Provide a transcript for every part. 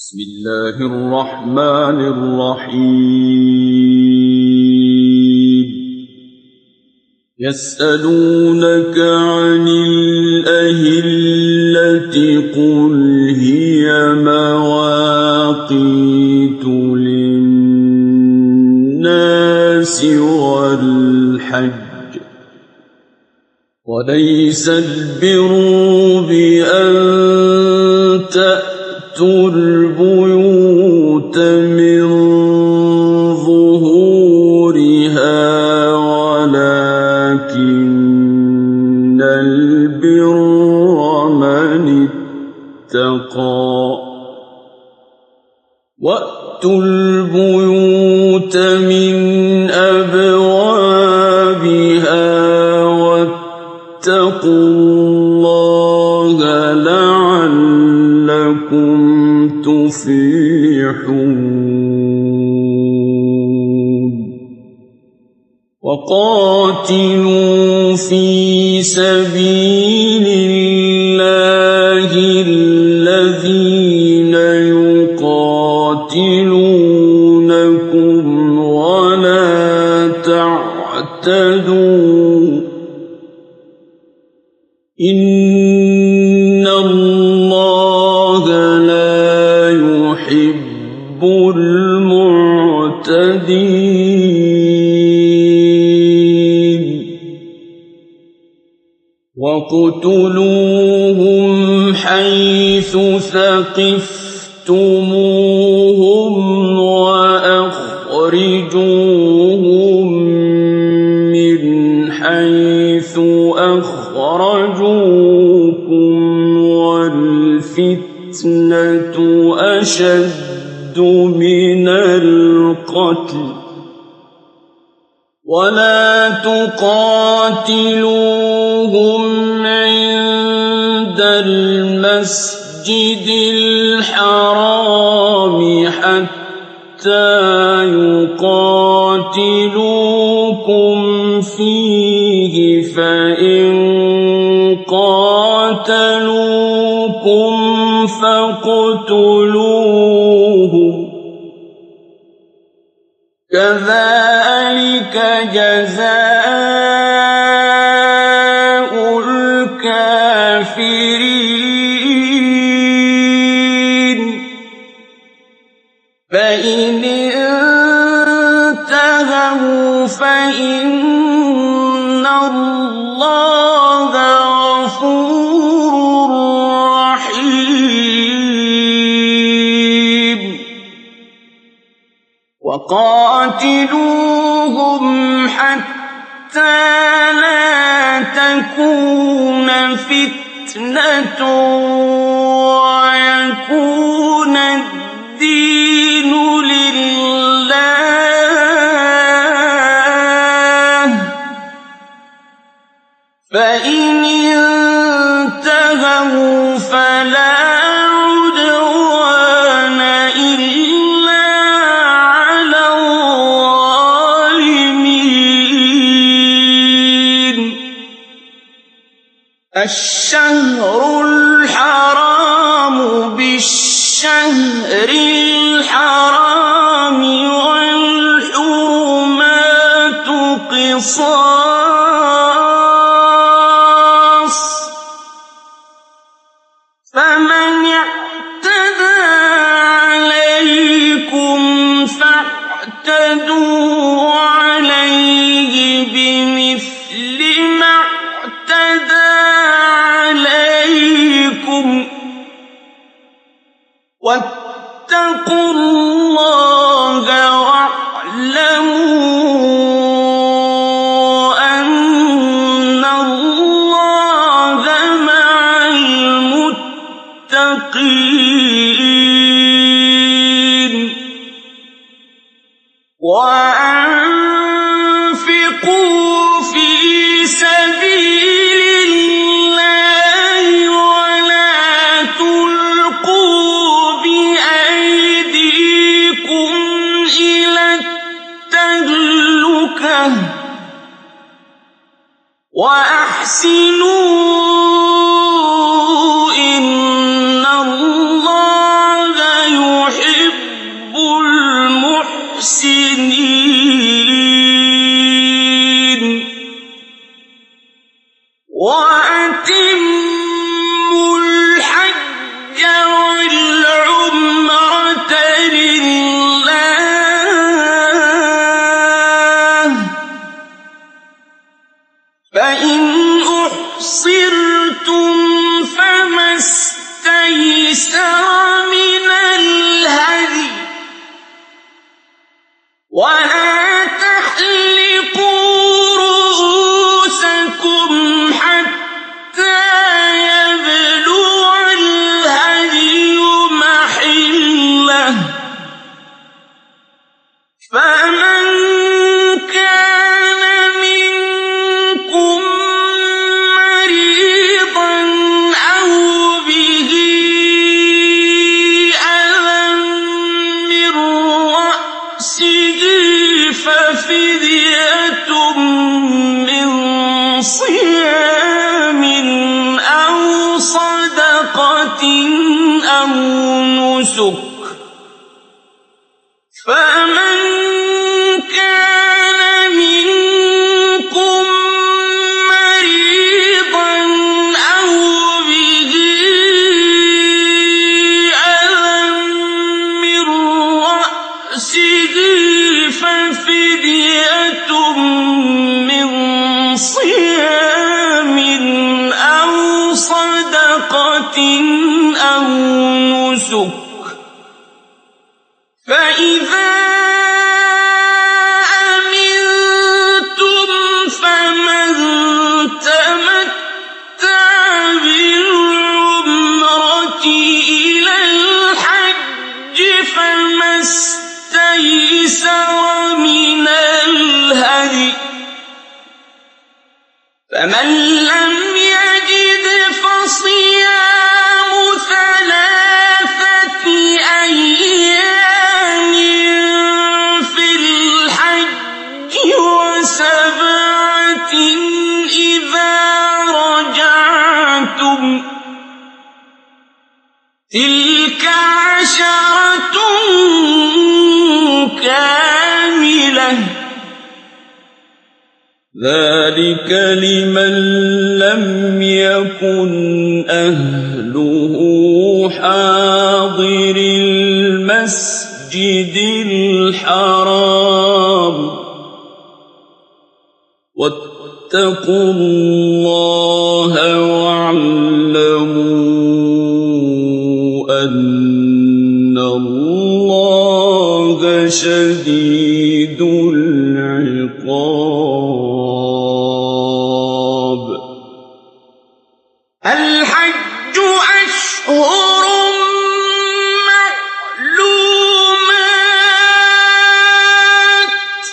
بسم الله الرحمن الرحيم يسألونك عن الأهلة قل هي مواقيت للناس والحج وليس البر بأن تأتوا البيوت من ظهورها ولكن البر من اتقى وأتوا البيوت من أبوابها واتقوا الله لعلكم تفلحون وقاتلوا في سبيل الله الذين يقاتلونكم ولا تعتدوا إن الله لا يحب المعتدين وَاقْتُلُوهُمْ حيث ثقفتموهم وأخرجوهم من حيث أخرجوكم والفتنة أشد من القتل ولا تقاتلوهم عند المسجد الحرام حتى يقاتلوكم فيه فإن قاتلوكم فاقتلوهم كذلك جزاء الكافرين فإن انتهوا فإن الله غفور رحيم وقاتلوهم حتى لا تكون فتنة ويكون الدين لله فإن انتهوا فلا عدوان إلا على الظالمين الشهر الحرام بالشهر الحرام والحرمات قصاص فمن اعتدى عليكم فاعتدوا عليه بمثل ما اعتدى عليكم واتقوا الله واعلموا أن الله مع المتقين وأنفقوا في سبيل الله ولا تلقوا بأيديكم إلى التهلكة وأحسنوا إن الله وَأَتِمُّوا الْحَجَّ وَالْعُمْرَةَ لِلَّهِ ۚ فَإِنْ أُحْصِرْتُمْ فَمَا اسْتَيْسَرَ مِنَ الْهَدْيِ ۖ وَلَا تَحْلِقُوا رُءُوسَكُمْ حَتَّىٰ يَبْلُغَ الْهَدْيُ مَحِلَّهُ ۚ فَمَن كَانَ مِنكُم مَّرِيضًا أَوْ بِهِ أَذًى مِّن رَّأْسِهِ فَفِدْيَةٌ مِّن صِيَامٍ أَوْ صَدَقَةٍ أَوْ نُسُكٍ ۚ فَمَن كَانَ مِنكُم مَّرِيضًا أَوْ بِهِ أَذًى مِّن رَّأْسِهِ فَفِدْيَةٌ مِّن صِيَامٍ أَوْ صَدَقَةٍ أَوْ نُسُكٍ ۚ فَإِذَا أَمِنتُمْ فَمَن تَمَتَّعَ بِالْعُمْرَةِ إِلَى الْحَجِّ فَمَا اسْتَيْسَرَ مِنَ الْهَدْيِ ۖ فَمَن لَّمْ يَجِدْ فَصِيَامُ ثَلَاثَةِ أَيَّامٍ فِي الْحَجِّ وَسَبْعَةٍ إِذَا رَجَعْتُمْ ۗ تِلْكَ عَشَرَةٌ كَامِلَةٌ ۗ ذَٰلِكَ لِمَن لَّمْ يَكُنْ أَهْلُهُ حَاضِرِي الْمَسْجِدِ الْحَرَامِ ۚ وَاتَّقُوا اللَّهَ وَاعْلَمُوا أَنَّ اللَّهَ شَدِيدُ الْعِقَابِ. الْحَجُّ أَشْهُرٌ مَّعْلُومَاتٌ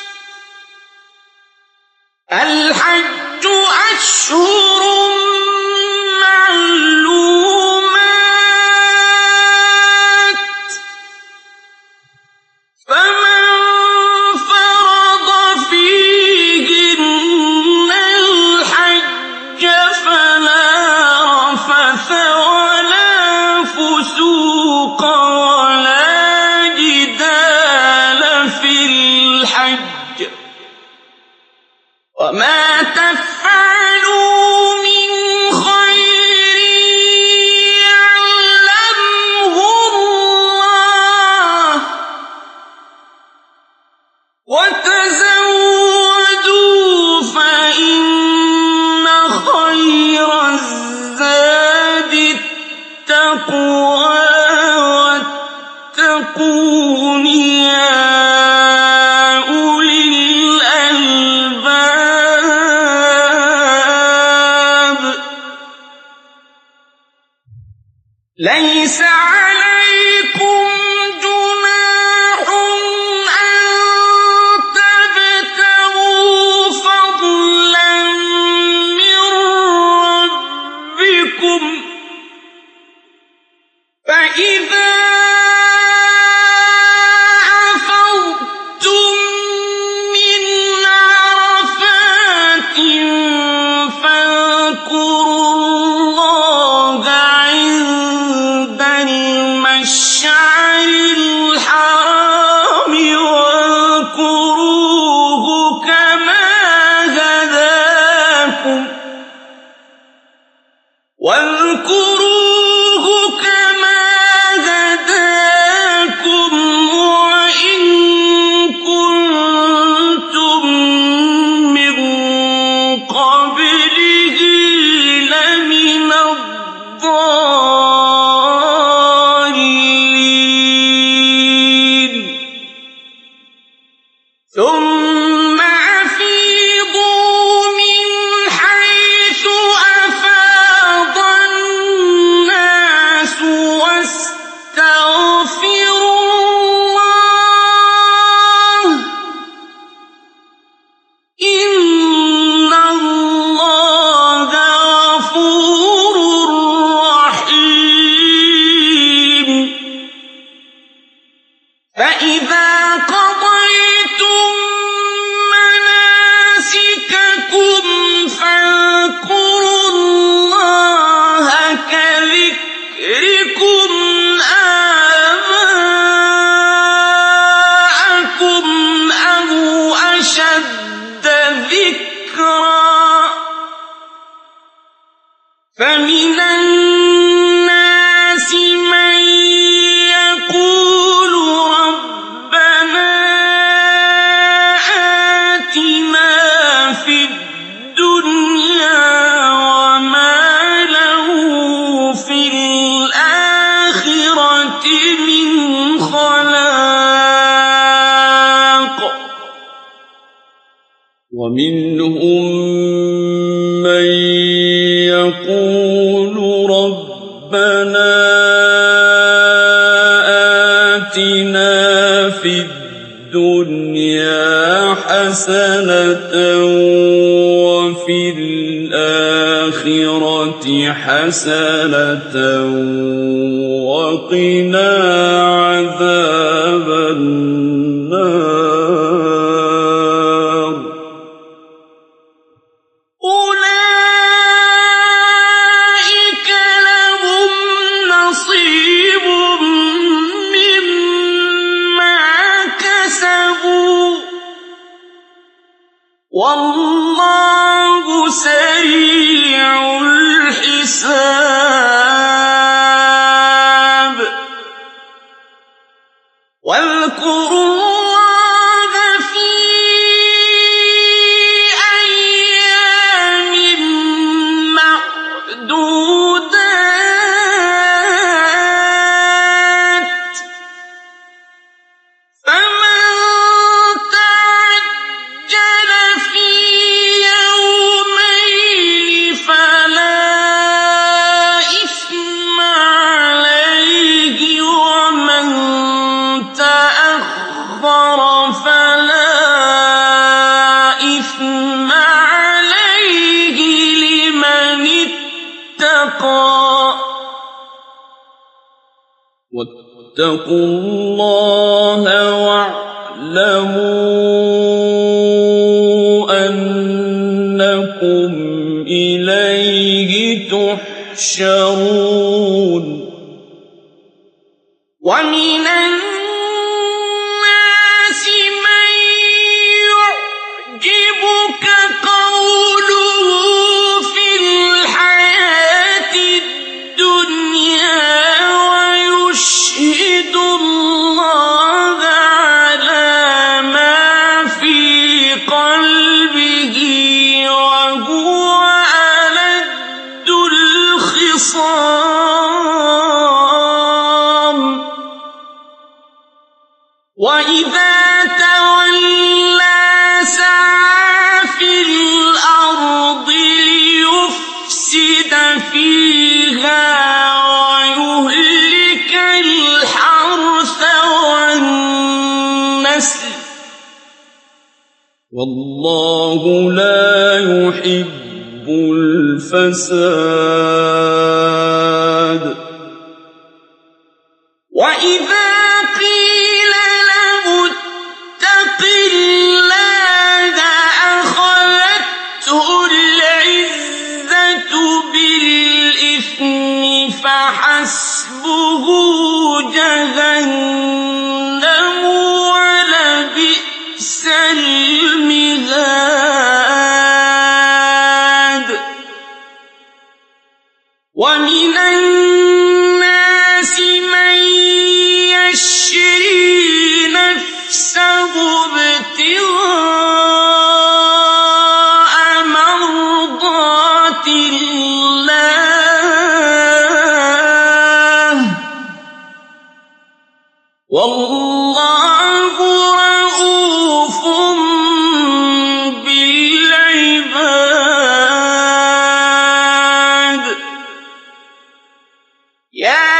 فَمَن فَرَضَ فِيهِنَّ الْحَجَّ فَلَا رَفَثَ وَلَا فُسُوقَ وَلَا جِدَالَ فِي الْحَجِّ ۗ وَمَا تَفْعَلُوا مِنْ خَيْرٍ يَعْلَمْهُ اللَّهُ ۗ وَتَزَوَّدُوا فَإِنَّ خَيْرَ الزَّادِ التَّقْوَىٰ ۚ وَاتَّقُونِ يَا أُولِي الْأَلْبَابِ. لَيْسَ عَلَيْكُمْ جُنَاحٌ أَن تَبْتَغُوا فَضْلًا مِّن رَّبِّكُمْ ۚ فَإِذَا أَفَضْتُم مِّنْ عَرَفَاتٍ فَاذْكُرُوا اللَّهَ عِندَ فإذا قضيتم مناسككم فاذكروا الله كذكركم آباءكم أو أشد ذكرا فمن الناس من يقول ربنا آتنا في الدنيا وما له في الآخرة من خلاق ومنهم من يقول ربنا آتنا في الدنيا حسنة وفي الآخرة حسنة وقنا عذاب النار أولئك لهم نصيب مما كسبوا والله سريع الحساب واذكروا الله في أيام معدودات فمن تعجل في يومين فلا إثم عليه ومن تأخر فلا إثم عليه لمن اتقى واتقوا الله واعلموا أنكم إليه تحشرون ومن الناس من يعجبك قوله في الحياة الدنيا ويشهد الله على ما في قلبه وهو ألد الخصام وإذا تولى سعى في الأرض ليفسد فيها ويهلك الحرث والنسل والله لا يحب الفساد وإذا قيل له اتق الله أخذته العزة بالإثم فحسبه جهنم ولبئس المهاد ومن الناس من يشري نفسه ابتغاء مرضات الله والله رؤوف بالعباد يا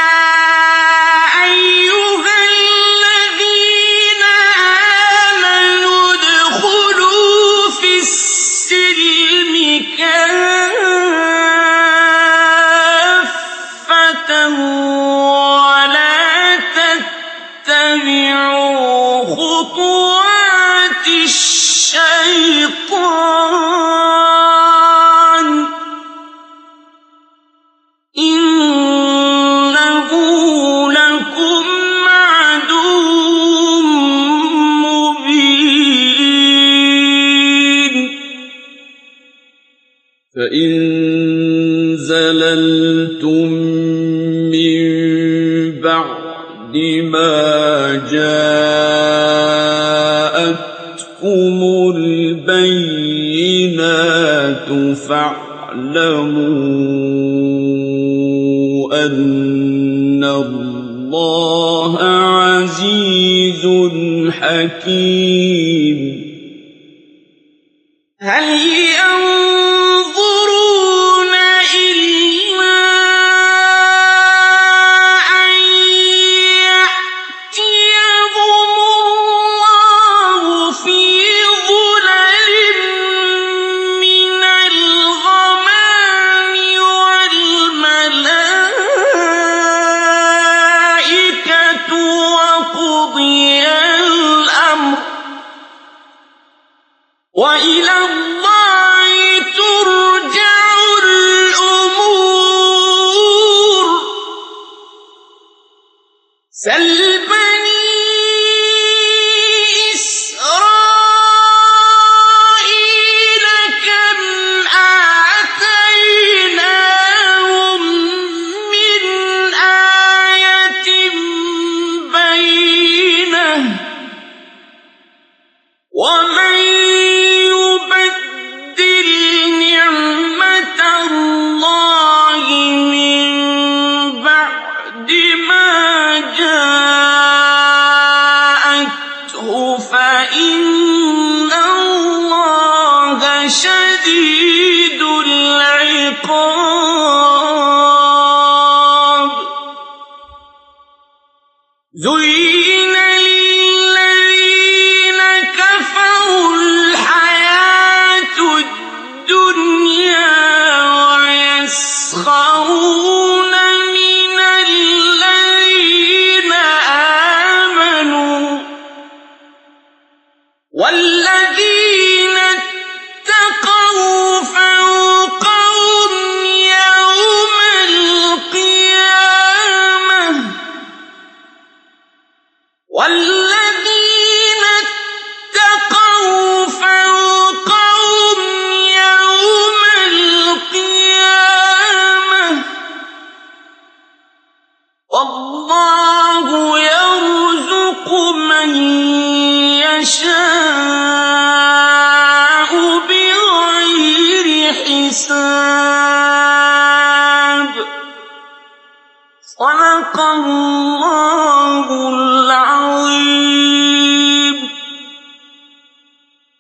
أيها الذين آمنوا ادخلوا في السلم كافة ولا تتبعوا فإن زللتم من بعد ما جاءتكم البينات فاعلموا أن الله عزيز حكيم. هل ينظرون إلا أن يأتيهم الله في ظلل من الغمام والملائكة وقضي الأمر وإلى الله ترجع الأمور. سل بني إسرائيل كم آتيناهم من آية بينة ومن يبدل نعمة الله من بعد ما جاءته فإن الله شديد العقاب. زين للذين كفروا الحياة الدنيا ويسخرون من الذين آمنوا والذين اتقوا فوقهم يوم القيامة والذين اتقوا فوقهم يوم القيامة والله يرزق من يشاء بغير حساب. صدق الله